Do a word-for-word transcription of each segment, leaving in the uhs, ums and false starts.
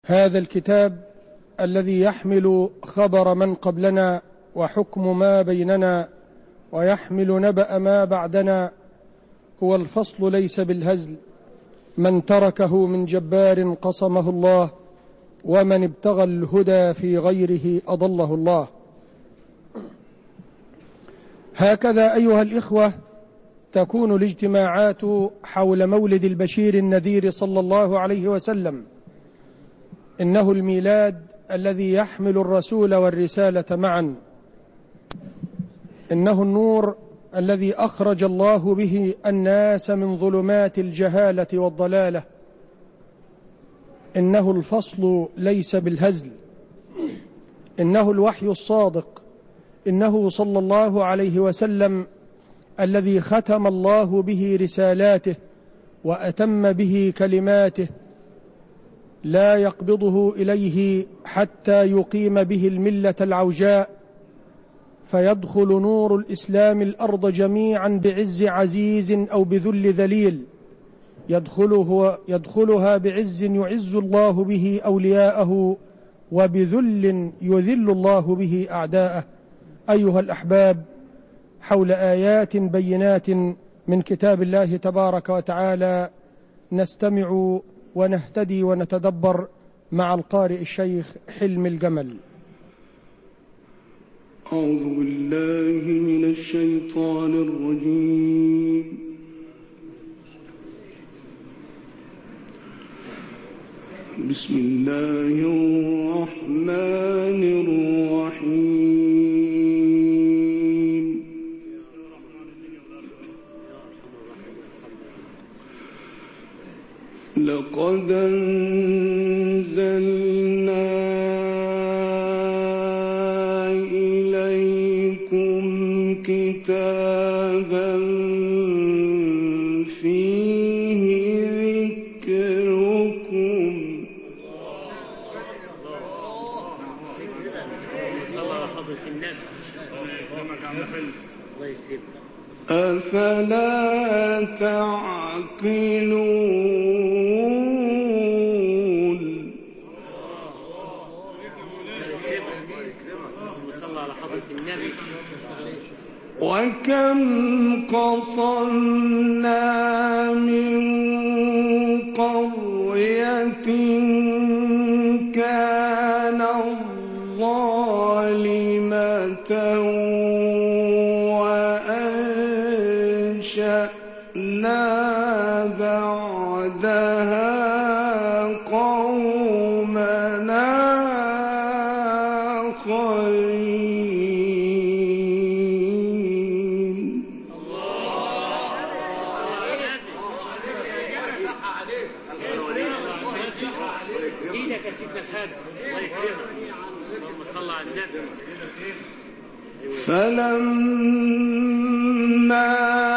هذا الكتاب الذي يحمل خبر من قبلنا وحكم ما بيننا ويحمل نبأ ما بعدنا هو الفصل ليس بالهزل. من تركه من جبار قصمه الله، ومن ابتغى الهدى في غيره أضله الله. هكذا أيها الإخوة تكون الاجتماعات حول مولد البشير النذير صلى الله عليه وسلم. إنه الميلاد الذي يحمل الرسول والرسالة معا، إنه النور الذي أخرج الله به الناس من ظلمات الجهالة والضلالة، إنه الفصل ليس بالهزل، إنه الوحي الصادق، إنه صلى الله عليه وسلم الذي ختم الله به رسالاته وأتم به كلماته، لا يقبضه إليه حتى يقيم به الملة العوجاء، فيدخل نور الإسلام الأرض جميعا بعز عزيز أو بذل ذليل، يدخله يدخلها بعز يعز الله به أولياءه، وبذل يذل الله به أعداءه. أيها الأحباب، حول آيات بينات من كتاب الله تبارك وتعالى نستمع ونهتدي ونتدبر مع القارئ الشيخ حلم الجمل. أعوذ بالله من الشيطان الرجيم. بسم الله الرحمن الرحيم. لقد أنزلنا إليكم كتابا فيه ذكركم. أفلا تعقلون. وكم قصمنا من قرية كانت ظالمة وأنشأنا بعدها قومنا آخرين. سيدك يا سيدنا الحاج، الله يكرمك. اللهم صل على النبي. فلما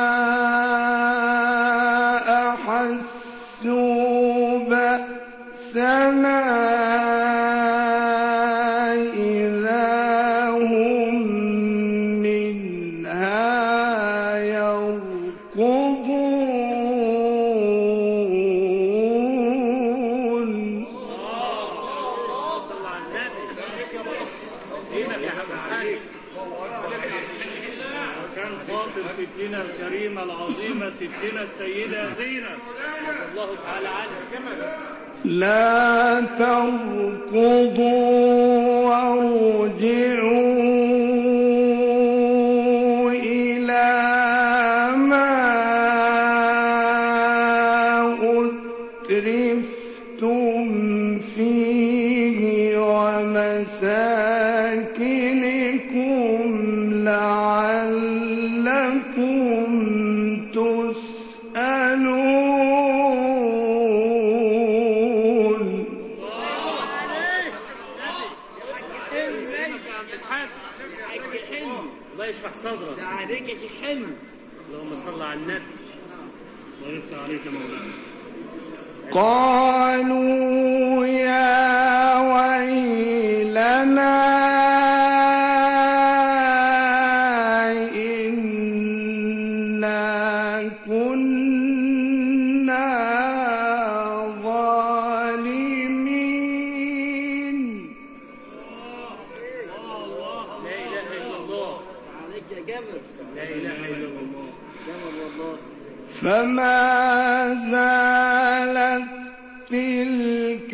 أحسوا بأسنا إذا هم منها يركضون. كان خاطب ستنا الكريمة العظيمة ستنا السيدة زينب الله تعالى عنها. لا تركضوا وارجعوا إلى ما أترفتم فيه ومساكنكم لعلكم تسألون. الله يشرح صدرك. عليك يا شيخ حلم. اللهم صل على النبي. الله يفتح عليك يا مولانا. قالوا يا ويلنا إنا كنا ظالمين. فما زالت تلك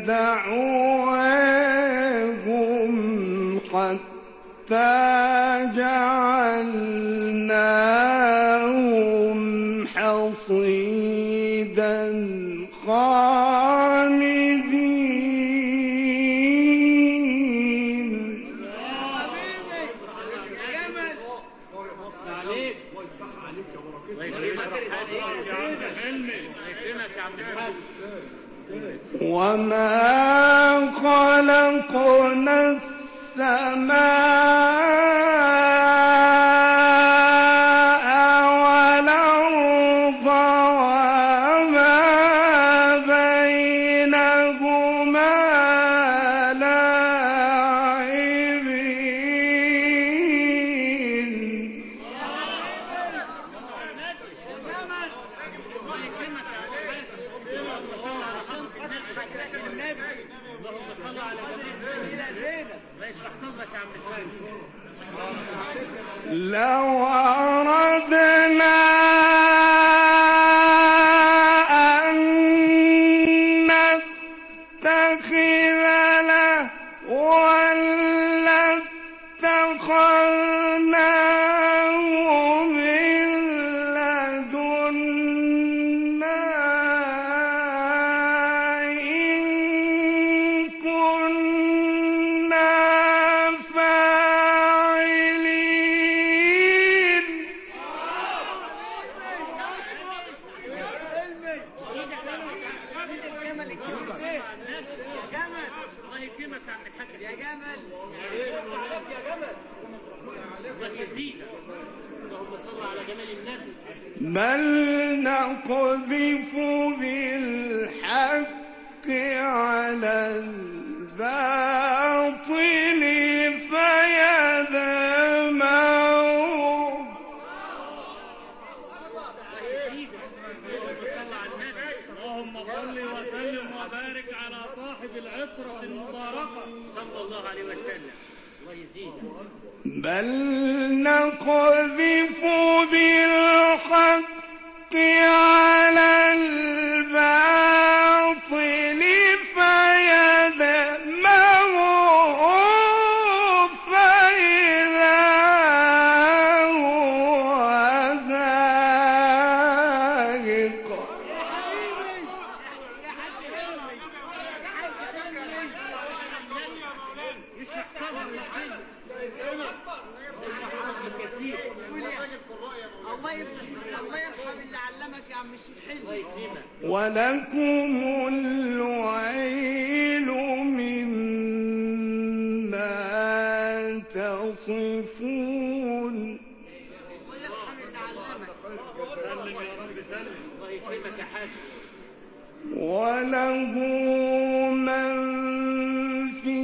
دعواهم حتى جعلناهم حصيدا خامدين. وما خلقنا السماء والأرض وما بينهما لاعبين. لو أردنا أن نتخذ لهوا لاتخذناه من لدنا إن كنا فاعلين. يا جمل الله يزيدك. اللهم صل على جمال النبي. بل نقذف بالحق على الباطل فيدمغه. اللهم صل وسلم وبارك على صاحب العطرة المباركة صلى الله عليه وسلم. الله يزيدك. بل نقذف بالحق على الباطل فيدمغه فإذا هو زاهق. يشرح صدر العين. الله يرحم اللي علمك يا عم الشيخ حلمي. الله يكرمك. ولكم الويل مما تصفون. الله يرحم اللي علمك. سلم يا رب سلم. الله يكرمك يا حاج. وله من في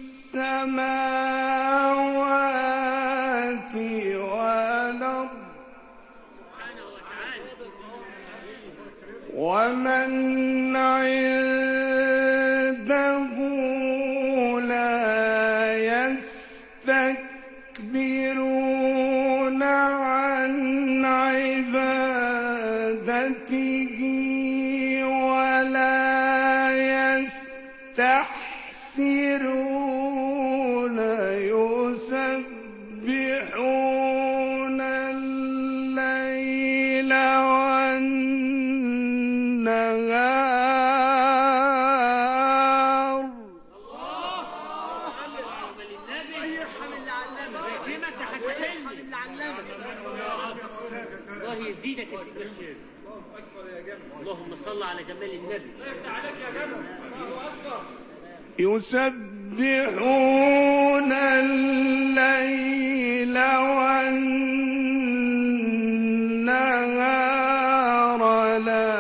السماوات والأرض ومن عنده لا يستكبرون عن عبادته ولا يستحسرون يسبحون الليل والنهار. الله يزيدك يا سيدي الشيخ. اللهم صل على جمال النبي. يسبحون الليل والنهار لا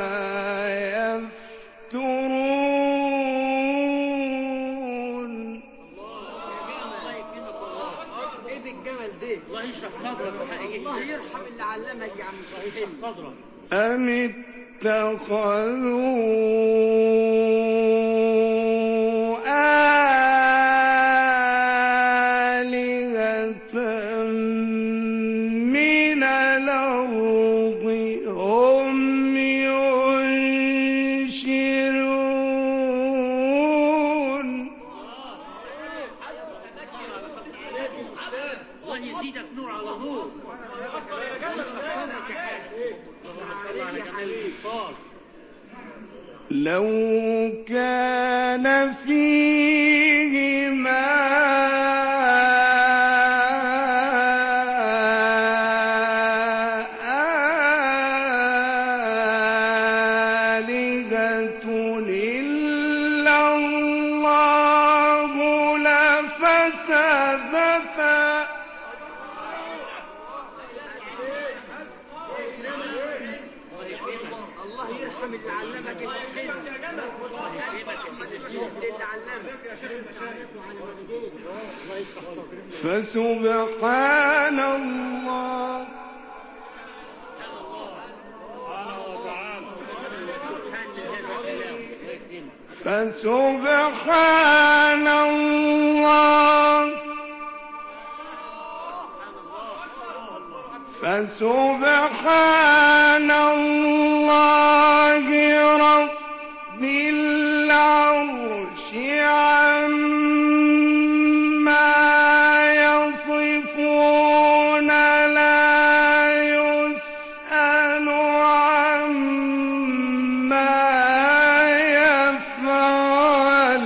يفترون. الله يكرمك والله. ايه ده الجمل ده؟ الله يشرح صدرك وحقيقي. الله يرحم اللي علمك يا عم الله الشيخ يشرح حلمي. صدرك. أم اتخذوا آلهة من الأرض هم لو كان فيهما آلهة إلا الله لفسدتا. الله يرحم اللي علمك الحلم. فسبحان الله فسبحان الله فسبحان الله رب العرش عما يصفون لا يسأل عما يفعل.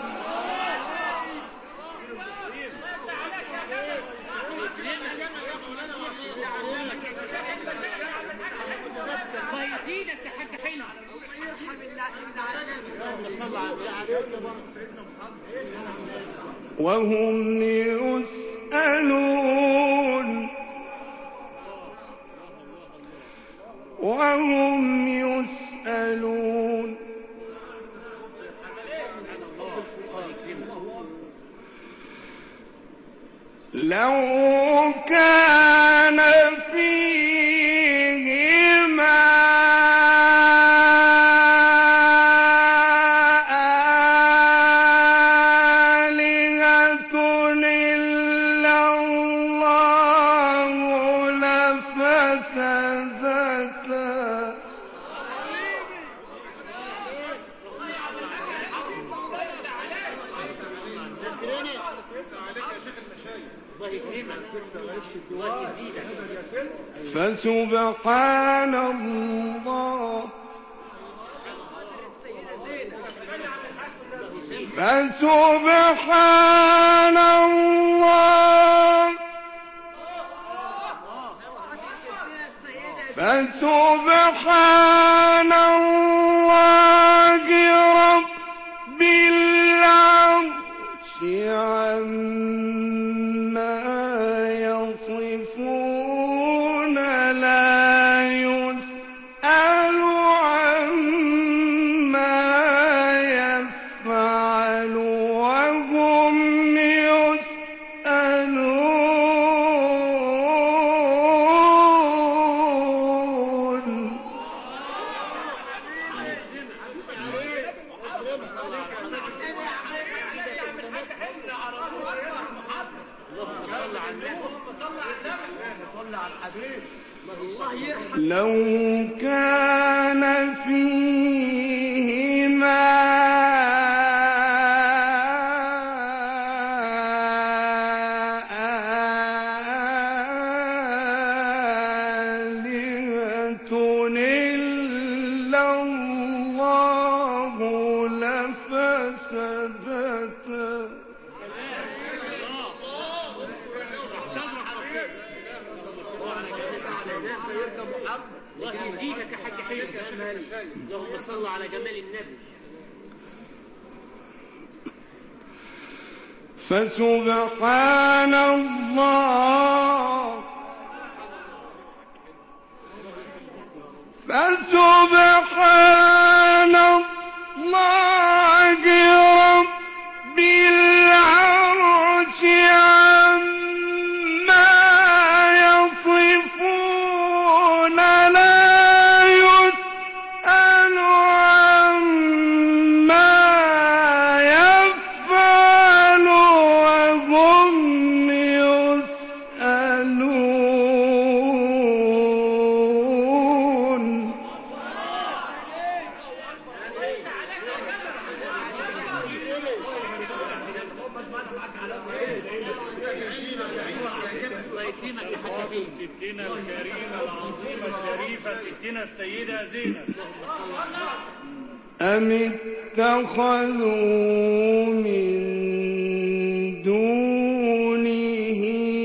وهم يسألون وهم يسألون لو كان فيهما آلهة إلا الله لفسدتا. فسبحان الله فسبحان الله فسبحان الله رب العرش عما يصفون لا يسأل عما يفعل وهم يسألون. لو كان فيهما آلهة إلا الله لفسدتا. الله يزيدك يا حاج حلو. اللهم صل على جمال النبي. فسبحان الله فسبحان الله رب العرش عما يصفون لا يسأل عما يفعل وهم يسألون. ستنا الكريمة العظيمة الشريفة ستنا السيدة زينب. أم اتخذوا من دونه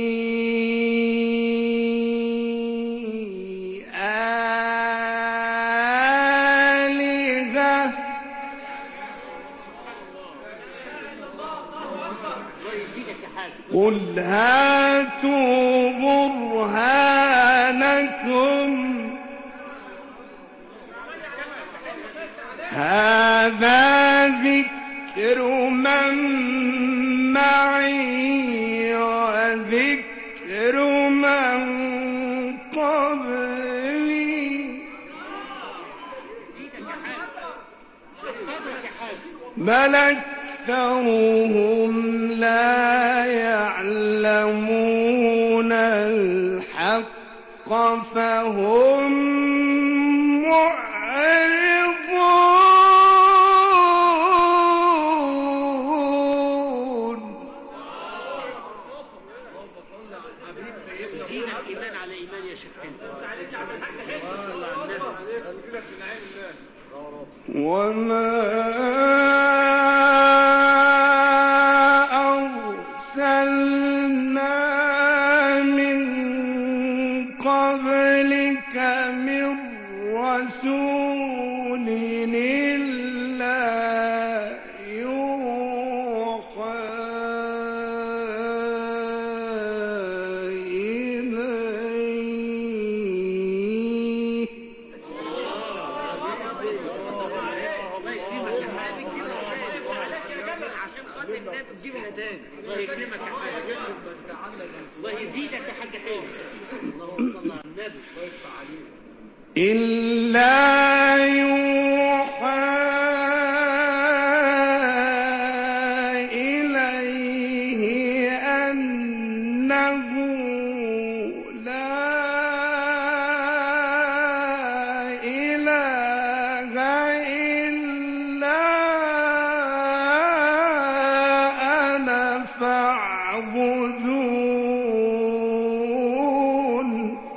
آلهة قل هاتوا برهانكم هذا ذكر من معي وذكر من قبلي بل أكثرهم لا يعلمون الحق فهم معرضون. زين الإيمان على إيمان يا شيخ حلو. وما أرسلنا من قبلك من رسول إلا يوحى إليه. الله يكرمك يا حاج. الله يزيدك يا حاج حلو. اللهم صل على النبي. إلا يوحى إليه أنه لا إله إلا أنا فاعبدون.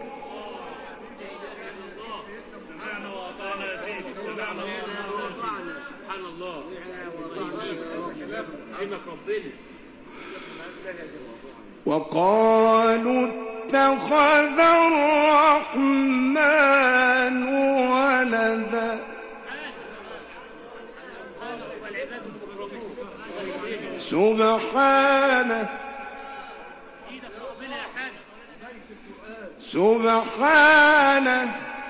سبحان الله. وقالوا اتخذ الرحمن ولدا سبحانه سبحانه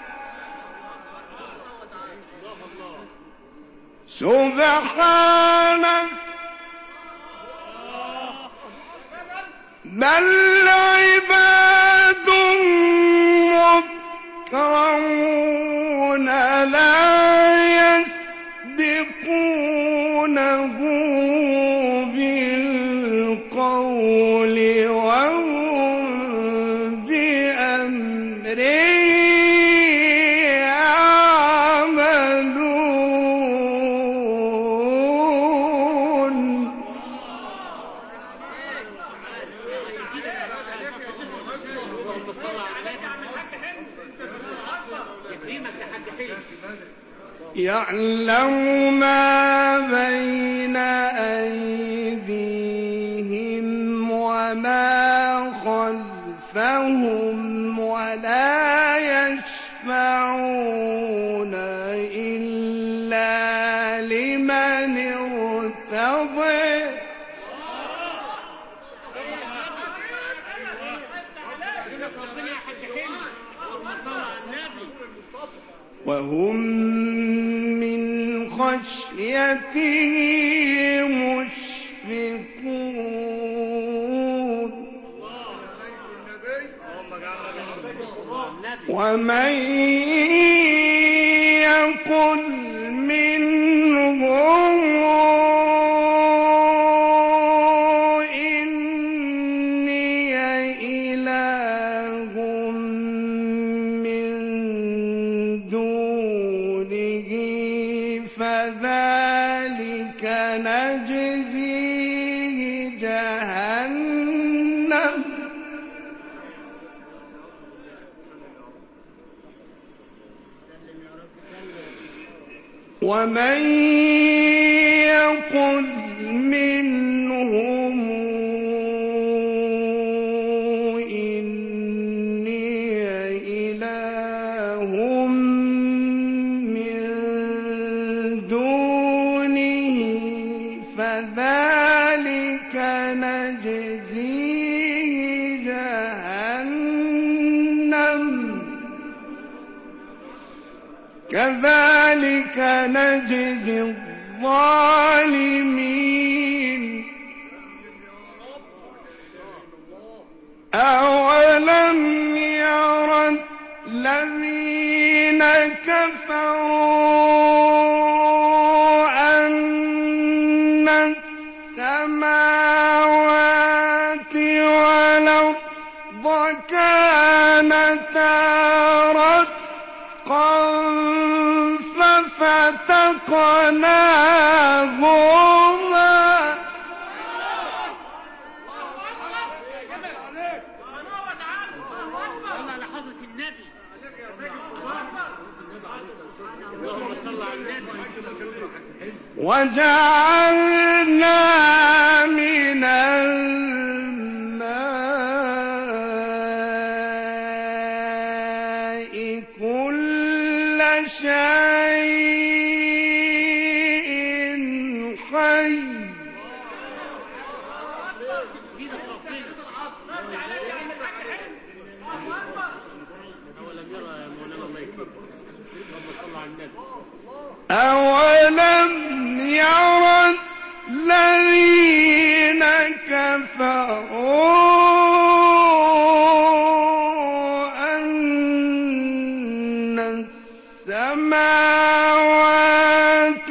سبحانه بل عباد مكرمون لا يسبقونه بالقول وهم بأمره يعلم ما بين أيديهم وما خلفهم ولا يشفعون إلا لمن ارتضى وهم من خشيته مشفقون. ومن يقل منهم إني إله من دونه فذلك نجزيه جهنم ومن يقل منهم إني إله من دونه فذلك نجزيه جهنم كذلك نجزي الظالمين أولم ير الذين كفروا أن السماوات والأرض كانتا رتقا ففتقناهما صلى على حضرة النبي. اللهم صل على النبي. وجعلنا من الماء كل شيء حي أولم يرى يا مولانا الله يكرمك. اللهم صل على النبي. أولم ير الذين كفروا أن السماوات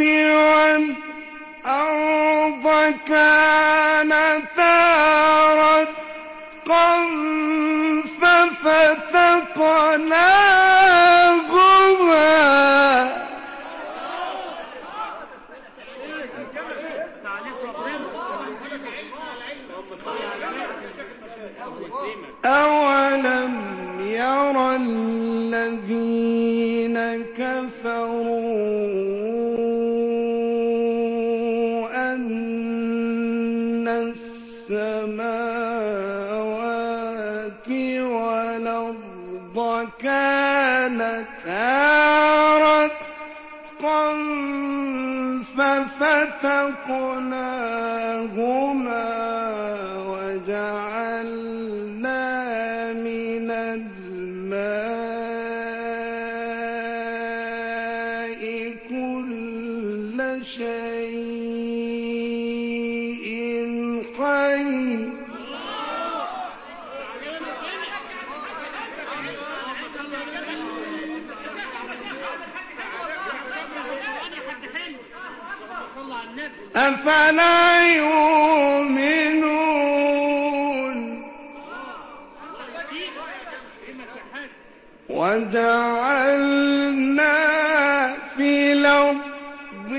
والأرض كانتا رتقا ففتقناهما أولم ير الذين كفروا أن السماوات والأرض كانتا رتقا ففتقناهما وجعلنا من الماء كل شيء حي أفلا يؤمنون وجعلنا في الأرض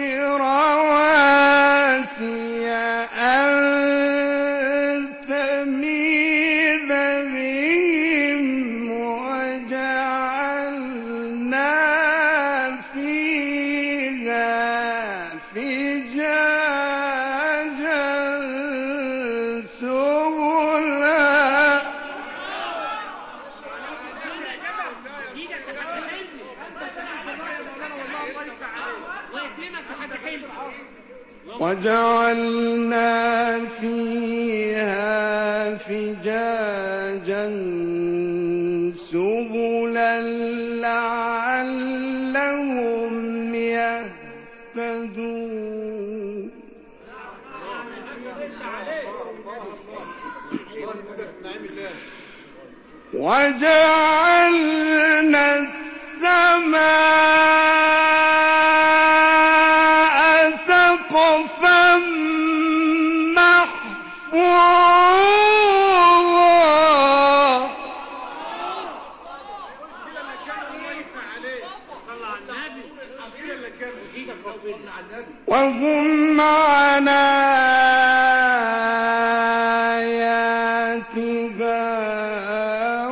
رواسي أن تميد بهم وجعلنا فيها فجاجا سبلا وجعلنا فيها فجاجا سبلا لعلهم يهتدون وجعلنا السماء سقفا محفوظا وهم عن آياتها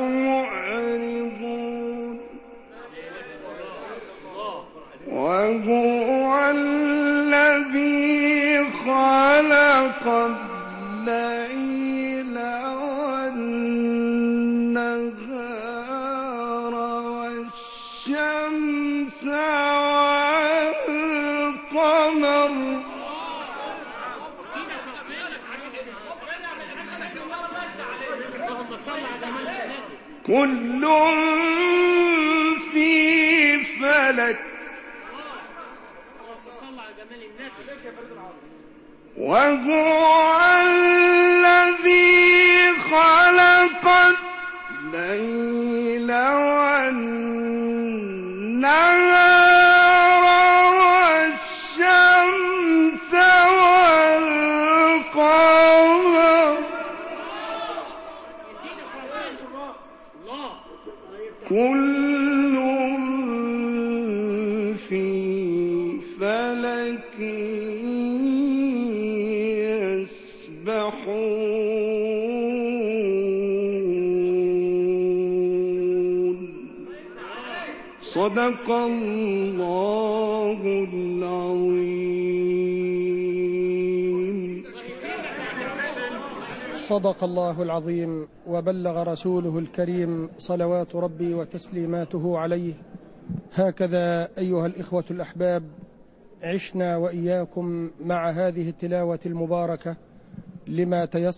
معرضون وهو خلق الليل والنهار والشمس والقمر كل في فلك وهو الذي خلق الليل والنهار والشمس والقمر كل في فلك يسبحون صدق الله العظيم. صدق الله العظيم وبلغ رسوله الكريم صلوات ربي وتسليماته عليه. هكذا أيها الإخوة الأحباب عشنا وإياكم مع هذه التلاوة المباركة لما تيسر